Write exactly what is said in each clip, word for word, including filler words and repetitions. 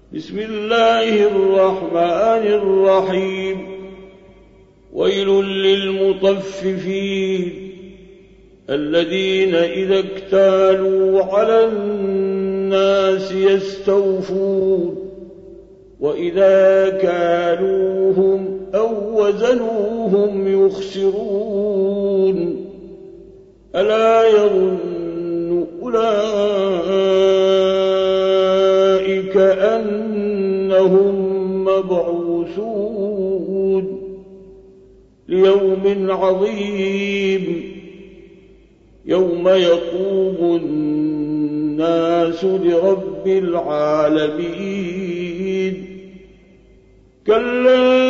بسم الله الرحمن الرحيم ويل للمطففين الذين إذا اكتالوا على الناس يستوفون وإذا كالوهم أو وزنوهم يخسرون ألا يظن أولئك أنهم مبعوثون ليوم عظيم يوم يقوم الناس لرب العالمين كلا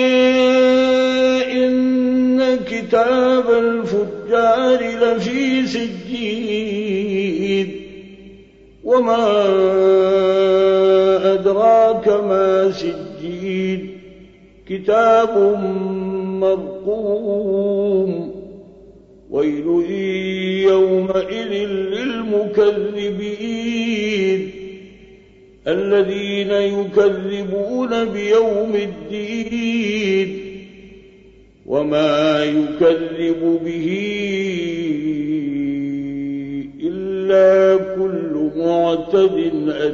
إن كتاب الفجار لفي سجين وما أدراك ما سجين كتاب مرقوم ويل يومئذ للمكذبين الذين يكذبون بيوم الدين وما يكذب به إلا كل معتد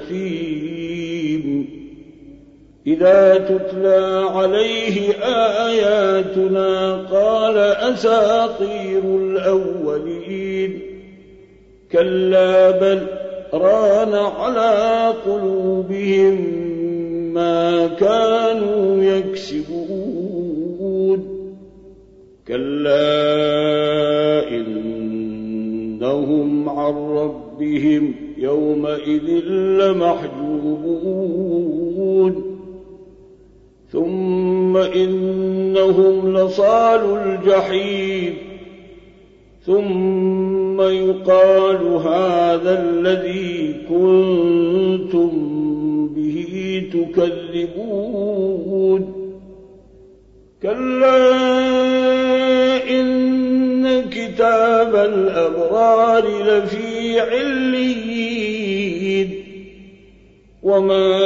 أثيم إذا تتلى عليه آياتنا قال أساطير الأولين كلا بل ران على قلوبهم ما كانوا يكسبون كلا إنهم عن ربهم يومئذ لمحجوبون ثم إنهم لصالوا الجحيم ثم يقال هذا الذي كنتم به تكذبون كلا إن كتاب الأبرار لفي عليين وما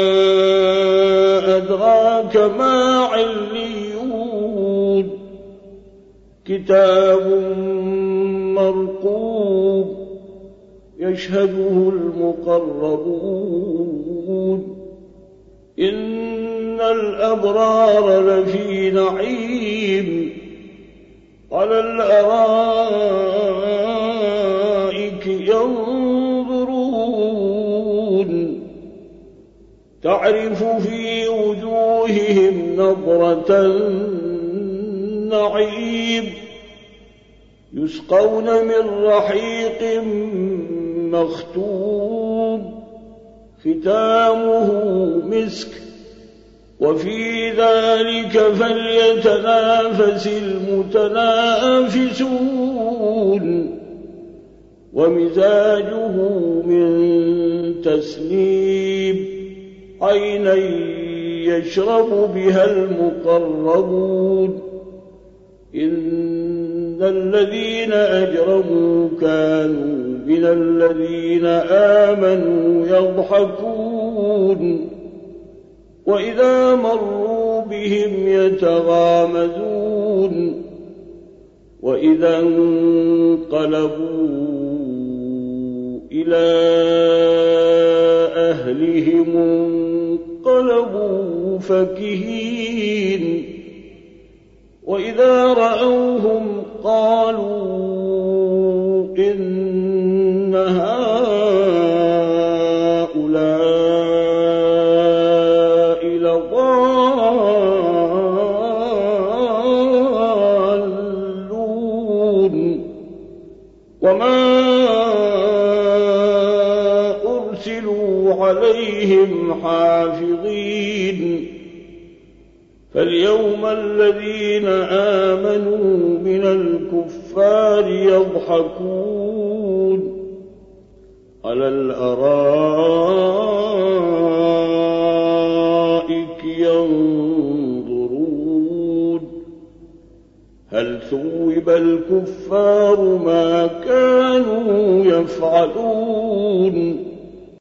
أدراك ما عليون كتاب مرقوم يشهده المقربون إن الأبرار لفي نعيم على الأرائك ينظرون تعرف في وجوههم نضرة النعيم يسقون من رحيق مختوم ختامه مسك وفي ذلك فليتنافس المتنافسون ومزاجه من تسنيم عينا يشرب بها المقربون إن الذين أجرموا كانوا من الذين آمنوا يضحكون وإذا مروا بهم يتغامزون وإذا انقلبوا إلى أهلهم انقلبوا فكهين وإذا رأوهم قالوا إن هؤلاء لضالون وما أرسلوا عليهم حافظين فاليوم الذين آمنوا من الكفار يضحكون على الأرائك ينظرون هل ثوب الكفار ما